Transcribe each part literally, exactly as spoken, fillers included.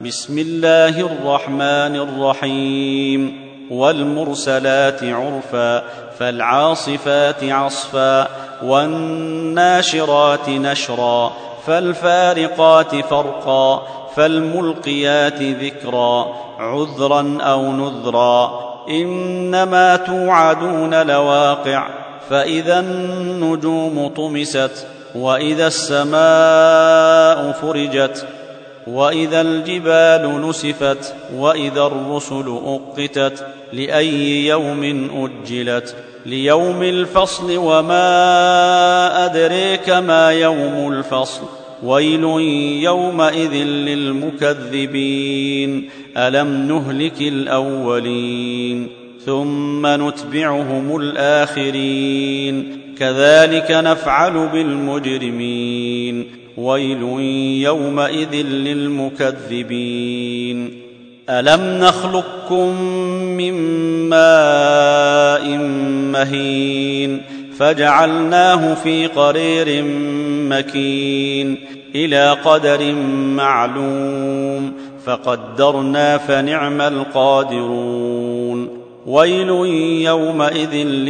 بسم الله الرحمن الرحيم والمرسلات عرفا فالعاصفات عصفا والناشرات نشرا فالفارقات فرقا فالملقيات ذكرا عذرا أو نذرا إنما توعدون لواقع فإذا النجوم طمست وإذا السماء فرجت وإذا الجبال نسفت وإذا الرسل أقتت لأي يوم أجلت ليوم الفصل وما أدريك ما يوم الفصل ويل يومئذ للمكذبين ألم نهلك الأولين ثم نتبعهم الآخرين كذلك نفعل بالمجرمين ويل يومئذ للمكذبين ألم نخلقكم من ماء مهين فجعلناه في قرير مكين إلى قدر معلوم فقدرنا فنعم القادرون ويل يومئذ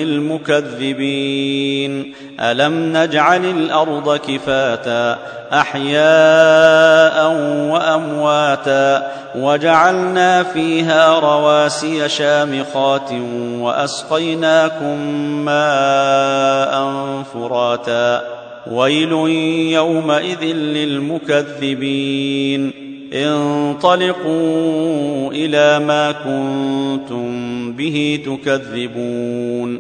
للمكذبين ألم نجعل الأرض كفاتا أحياء وأمواتا وجعلنا فيها رواسي شامخات وأسقيناكم ماء فراتا ويل يومئذ للمكذبين انطلقوا إلى ما كنتم به تكذبون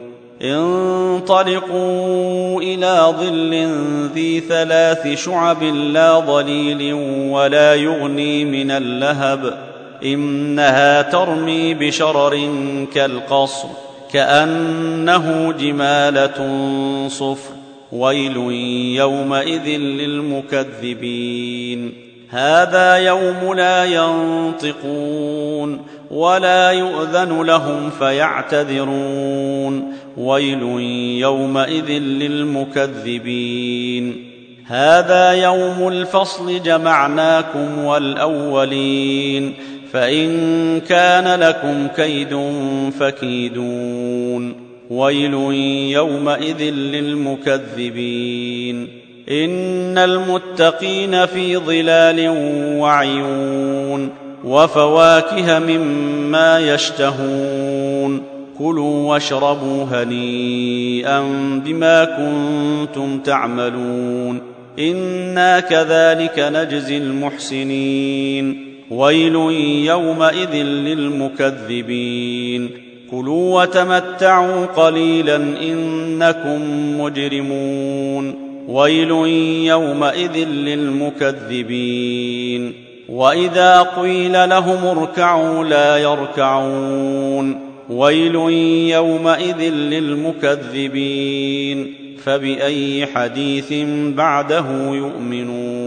انطلقوا إلى ظل ذي ثلاث شعب لا ظليل ولا يغني من اللهب إنها ترمي بشرر كالقصر كأنه جمالة صفر ويل يومئذ للمكذبين هذا يوم لا ينطقون ولا يؤذن لهم فيعتذرون ويل يومئذ للمكذبين هذا يوم الفصل جمعناكم والأولين فإن كان لكم كيد فكيدون ويل يومئذ للمكذبين إن المتقين في ظلال وعيون وفواكه مما يشتهون كلوا واشربوا هنيئا بما كنتم تعملون إنا كذلك نجزي المحسنين ويل يومئذ للمكذبين كلوا وتمتعوا قليلا إنكم مجرمون ويل يومئذ للمكذبين وإذا قيل لهم اركعوا لا يركعون ويل يومئذ للمكذبين فبأي حديث بعده يؤمنون